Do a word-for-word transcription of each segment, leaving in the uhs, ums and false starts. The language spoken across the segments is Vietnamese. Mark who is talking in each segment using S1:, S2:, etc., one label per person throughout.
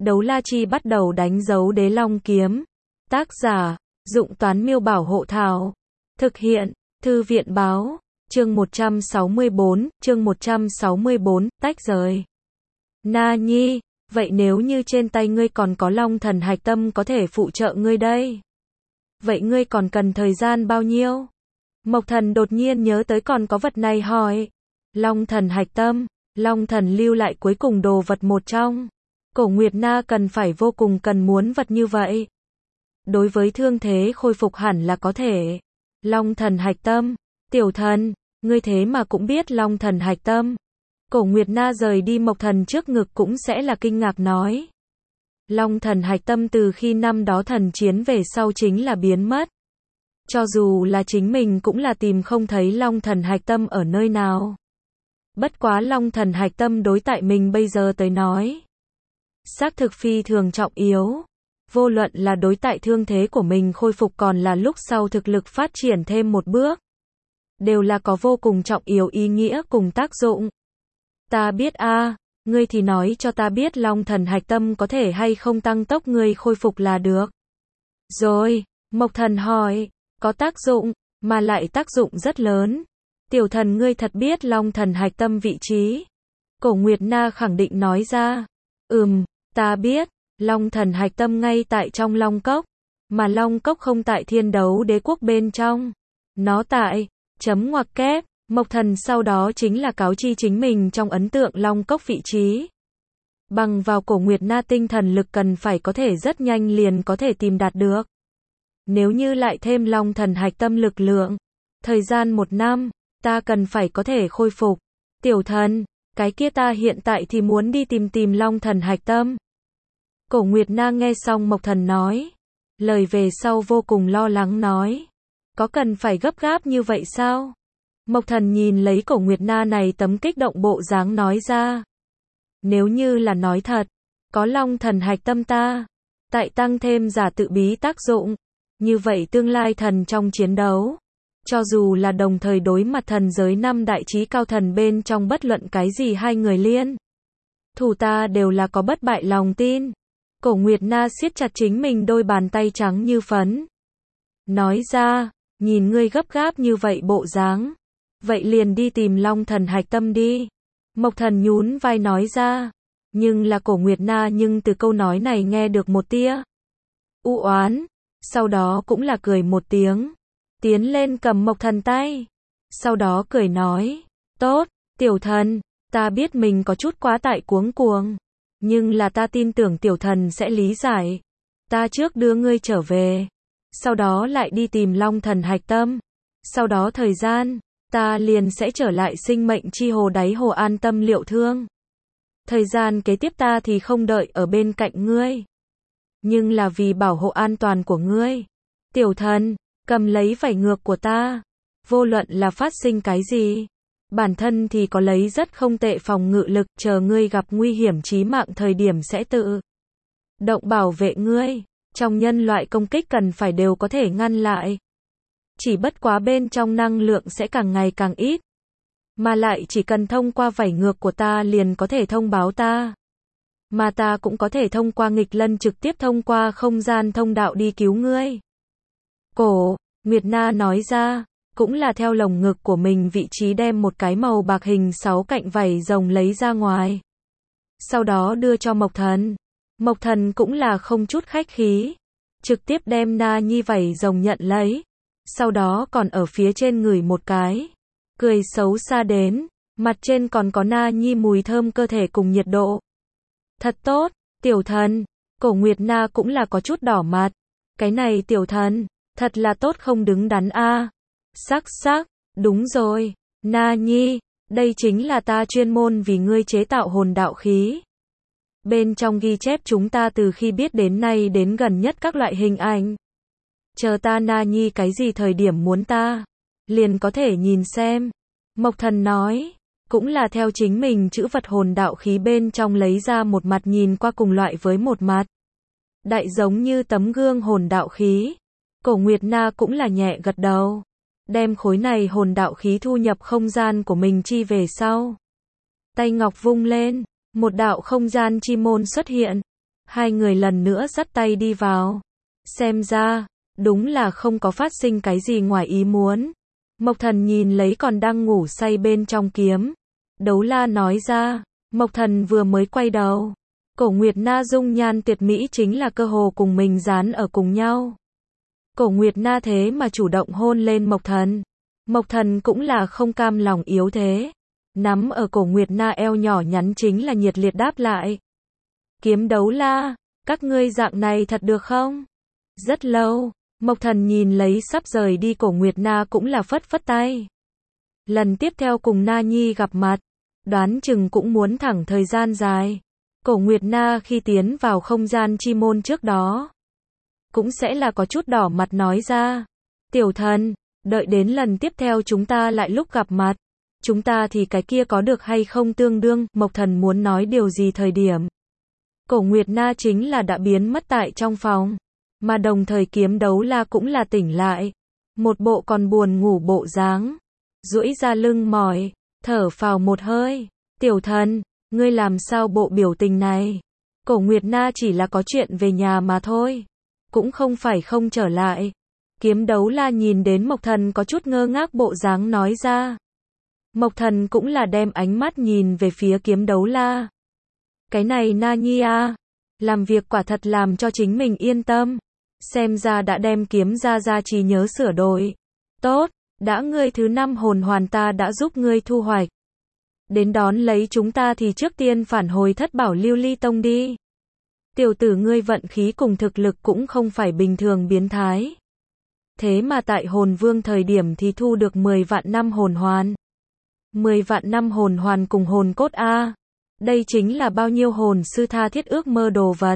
S1: Đấu la chi bắt đầu đánh dấu đế long kiếm. Tác giả, Dụng Toán Miêu Bảo Hộ Thảo. Thực hiện, Thư viện Báo. Chương một trăm sáu mươi bốn, chương một trăm sáu mươi bốn, tách rời. Na Nhi, vậy nếu như trên tay ngươi còn có Long Thần Hạch Tâm có thể phụ trợ ngươi đây? Vậy ngươi còn cần thời gian bao nhiêu? Mộc Thần đột nhiên nhớ tới còn có vật này hỏi. Long Thần Hạch Tâm, Long Thần lưu lại cuối cùng đồ vật một trong. Cổ Nguyệt Na cần phải vô cùng cần muốn vật như vậy. Đối với thương thế khôi phục hẳn là có thể. Long Thần Hạch Tâm, tiểu thần, ngươi thế mà cũng biết Long Thần Hạch Tâm. Cổ Nguyệt Na rời đi Mộc Thần trước ngực cũng sẽ là kinh ngạc nói. Long Thần Hạch Tâm từ khi năm đó thần chiến về sau chính là biến mất. Cho dù là chính mình cũng là tìm không thấy Long Thần Hạch Tâm ở nơi nào. Bất quá Long Thần Hạch Tâm đối tại mình bây giờ tới nói. Xác thực phi thường trọng yếu. Vô luận là đối tại thương thế của mình khôi phục còn là lúc sau thực lực phát triển thêm một bước. Đều là có vô cùng trọng yếu ý nghĩa cùng tác dụng. Ta biết a, à, ngươi thì nói cho ta biết Long Thần Hạch Tâm có thể hay không tăng tốc ngươi khôi phục là được. Rồi, Mộc Thần hỏi, có tác dụng, mà lại tác dụng rất lớn. Tiểu thần ngươi thật biết Long Thần Hạch Tâm vị trí. Cổ Nguyệt Na khẳng định nói ra. Ừm, ta biết, Long Thần Hạch Tâm ngay tại trong Long Cốc, mà Long Cốc không tại Thiên Đấu Đế Quốc bên trong. Nó tại, chấm ngoặc kép, Mộc Thần sau đó chính là cáo chi chính mình trong ấn tượng Long Cốc vị trí. Bằng vào Cổ Nguyệt Na tinh thần lực cần phải có thể rất nhanh liền có thể tìm đạt được. Nếu như lại thêm Long Thần Hạch Tâm lực lượng, thời gian một năm, ta cần phải có thể khôi phục. Tiểu thần, cái kia ta hiện tại thì muốn đi tìm tìm Long Thần Hạch Tâm. Cổ Nguyệt Na nghe xong Mộc Thần nói. Lời về sau vô cùng lo lắng nói. Có cần phải gấp gáp như vậy sao? Mộc Thần nhìn lấy Cổ Nguyệt Na này tấm kích động bộ dáng nói ra. Nếu như là nói thật, có Long Thần Hạch Tâm ta, tại tăng thêm giả tự bí tác dụng, như vậy tương lai thần trong chiến đấu, cho dù là đồng thời đối mặt thần giới năm đại chí cao thần bên trong bất luận cái gì hai người liên thủ ta đều là có bất bại lòng tin. Cổ Nguyệt Na siết chặt chính mình đôi bàn tay trắng như phấn. Nói ra, nhìn ngươi gấp gáp như vậy bộ dáng, vậy liền đi tìm Long Thần Hạch Tâm đi. Mộc Thần nhún vai nói ra. Nhưng là Cổ Nguyệt Na nhưng từ câu nói này nghe được một tia u oán, sau đó cũng là cười một tiếng, tiến lên cầm Mộc Thần tay, sau đó cười nói, tốt, tiểu thần, ta biết mình có chút quá tại cuống cuồng, nhưng là ta tin tưởng tiểu thần sẽ lý giải, ta trước đưa ngươi trở về, sau đó lại đi tìm Long Thần Hạch Tâm, sau đó thời gian, ta liền sẽ trở lại sinh mệnh chi hồ đáy hồ an tâm liệu thương. Thời gian kế tiếp ta thì không đợi ở bên cạnh ngươi. Nhưng là vì bảo hộ an toàn của ngươi. Tiểu thần, cầm lấy vảy ngược của ta. Vô luận là phát sinh cái gì. Bản thân thì có lấy rất không tệ phòng ngự lực, chờ ngươi gặp nguy hiểm chí mạng thời điểm sẽ tự động bảo vệ ngươi. Trong nhân loại công kích cần phải đều có thể ngăn lại. Chỉ bất quá bên trong năng lượng sẽ càng ngày càng ít. Mà lại chỉ cần thông qua vảy ngược của ta liền có thể thông báo ta. Mà ta cũng có thể thông qua nghịch lân trực tiếp thông qua không gian thông đạo đi cứu ngươi. Cổ Nguyệt Na nói ra, cũng là theo lồng ngực của mình vị trí đem một cái màu bạc hình sáu cạnh vảy rồng lấy ra ngoài. Sau đó đưa cho Mộc Thần. Mộc Thần cũng là không chút khách khí. Trực tiếp đem Na Nhi vảy rồng nhận lấy. Sau đó còn ở phía trên ngửi một cái. Cười xấu xa đến, mặt trên còn có Na Nhi mùi thơm cơ thể cùng nhiệt độ. Thật tốt, tiểu thần, Cổ Nguyệt Na cũng là có chút đỏ mặt. Cái này tiểu thần, thật là tốt không đứng đắn a. À. Sắc sắc, đúng rồi, Na Nhi, đây chính là ta chuyên môn vì ngươi chế tạo hồn đạo khí. Bên trong ghi chép chúng ta từ khi biết đến nay đến gần nhất các loại hình ảnh. Chờ ta Na Nhi cái gì thời điểm muốn ta, liền có thể nhìn xem. Mộc Thần nói, cũng là theo chính mình chữ vật hồn đạo khí bên trong lấy ra một mặt nhìn qua cùng loại với một mặt. Đại giống như tấm gương hồn đạo khí. Cổ Nguyệt Na cũng là nhẹ gật đầu. Đem khối này hồn đạo khí thu nhập không gian của mình chi về sau. Tay ngọc vung lên, một đạo không gian chi môn xuất hiện. Hai người lần nữa dắt tay đi vào. Xem ra, đúng là không có phát sinh cái gì ngoài ý muốn. Mộc Thần nhìn lấy còn đang ngủ say bên trong kiếm đấu la nói ra. Mộc Thần vừa mới quay đầu. Cổ Nguyệt Na dung nhan tuyệt mỹ chính là cơ hồ cùng mình dán ở cùng nhau. Cổ Nguyệt Na thế mà chủ động hôn lên Mộc Thần. Mộc Thần cũng là không cam lòng yếu thế. Nắm ở cổ Nguyệt Na eo nhỏ nhắn chính là nhiệt liệt đáp lại. Kiếm đấu la, các ngươi dạng này thật được không? Rất lâu, Mộc Thần nhìn lấy sắp rời đi cổ Nguyệt Na cũng là phất phất tay. Lần tiếp theo cùng Na Nhi gặp mặt, đoán chừng cũng muốn thẳng thời gian dài. Cổ Nguyệt Na khi tiến vào không gian chi môn trước đó, cũng sẽ là có chút đỏ mặt nói ra. Tiểu thần, đợi đến lần tiếp theo chúng ta lại lúc gặp mặt. Chúng ta thì cái kia có được hay không tương đương, Mộc Thần muốn nói điều gì thời điểm. Cổ Nguyệt Na chính là đã biến mất tại trong phòng. Mà đồng thời kiếm đấu la cũng là tỉnh lại. Một bộ còn buồn ngủ bộ dáng. Duỗi ra lưng mỏi, thở phào một hơi. Tiểu thần, ngươi làm sao bộ biểu tình này? Cổ Nguyệt Na chỉ là có chuyện về nhà mà thôi. Cũng không phải không trở lại. Kiếm đấu la nhìn đến Mộc Thần có chút ngơ ngác bộ dáng nói ra. Mộc Thần cũng là đem ánh mắt nhìn về phía kiếm đấu la. Cái này Na Nhi à, làm việc quả thật làm cho chính mình yên tâm. Xem ra đã đem kiếm ra ra trí nhớ sửa đổi. Tốt, đã ngươi thứ năm hồn hoàn ta đã giúp ngươi thu hoạch. Đến đón lấy chúng ta thì trước tiên phản hồi Thất Bảo Lưu Ly Tông đi. Tiểu tử ngươi vận khí cùng thực lực cũng không phải bình thường biến thái. Thế mà tại hồn vương thời điểm thì thu được mười vạn năm hồn hoàn. mười vạn năm hồn hoàn cùng hồn cốt A. Đây chính là bao nhiêu hồn sư tha thiết ước mơ đồ vật.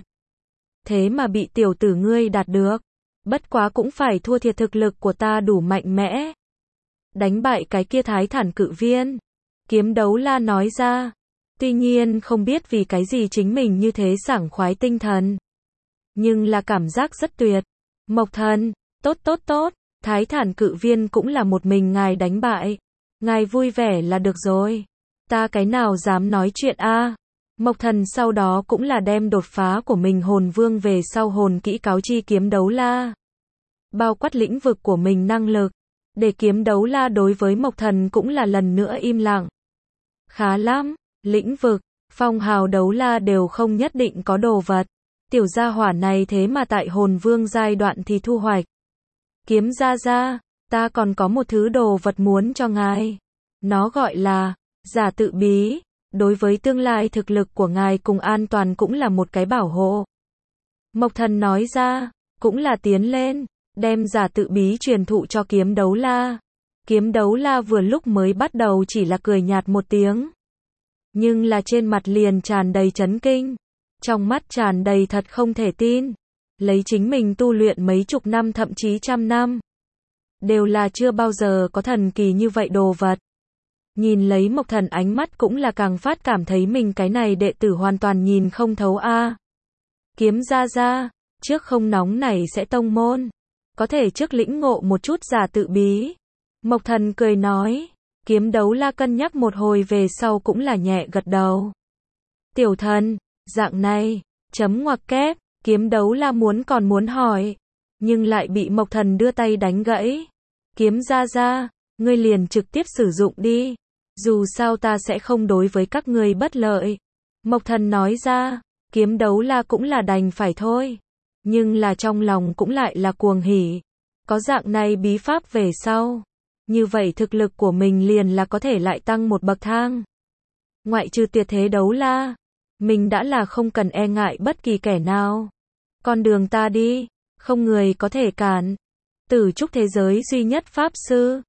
S1: Thế mà bị tiểu tử ngươi đạt được. Bất quá cũng phải thua thiệt thực lực của ta đủ mạnh mẽ. Đánh bại cái kia thái thản cự viên. Kiếm đấu la nói ra. Tuy nhiên không biết vì cái gì chính mình như thế sảng khoái tinh thần. Nhưng là cảm giác rất tuyệt. Mộc Thần, tốt tốt tốt, thái thản cự viên cũng là một mình ngài đánh bại. Ngài vui vẻ là được rồi. Ta cái nào dám nói chuyện a? Mộc Thần sau đó cũng là đem đột phá của mình hồn vương về sau hồn kỹ cáo chi kiếm đấu la. Bao quát lĩnh vực của mình năng lực. Để kiếm đấu la đối với Mộc Thần cũng là lần nữa im lặng. Khá lắm, lĩnh vực, phong hào đấu la đều không nhất định có đồ vật. Tiểu gia hỏa này thế mà tại hồn vương giai đoạn thì thu hoạch. Kiếm ra ra, ta còn có một thứ đồ vật muốn cho ngài. Nó gọi là giả tự bí. Đối với tương lai thực lực của ngài cùng an toàn cũng là một cái bảo hộ. Mộc Thần nói ra, cũng là tiến lên, đem giả tự bí truyền thụ cho kiếm đấu la. Kiếm đấu la vừa lúc mới bắt đầu chỉ là cười nhạt một tiếng. Nhưng là trên mặt liền tràn đầy chấn kinh. Trong mắt tràn đầy thật không thể tin. Lấy chính mình tu luyện mấy chục năm thậm chí trăm năm. Đều là chưa bao giờ có thần kỳ như vậy đồ vật. Nhìn lấy Mộc Thần ánh mắt cũng là càng phát cảm thấy mình cái này đệ tử hoàn toàn nhìn không thấu a. Kiếm ra ra, trước không nóng này sẽ tông môn. Có thể trước lĩnh ngộ một chút giả tự bí. Mộc Thần cười nói, kiếm đấu la cân nhắc một hồi về sau cũng là nhẹ gật đầu. Tiểu thần, dạng này, chấm ngoặc kép, kiếm đấu la muốn còn muốn hỏi. Nhưng lại bị Mộc Thần đưa tay đánh gãy. Kiếm ra ra, ngươi liền trực tiếp sử dụng đi. Dù sao ta sẽ không đối với các ngươi bất lợi. Mộc Thần nói ra, kiếm đấu la cũng là đành phải thôi. Nhưng là trong lòng cũng lại là cuồng hỉ. Có dạng này bí pháp về sau. Như vậy thực lực của mình liền là có thể lại tăng một bậc thang. Ngoại trừ tuyệt thế đấu la. Mình đã là không cần e ngại bất kỳ kẻ nào. Con đường ta đi, không người có thể cản. Tử trúc thế giới duy nhất pháp sư.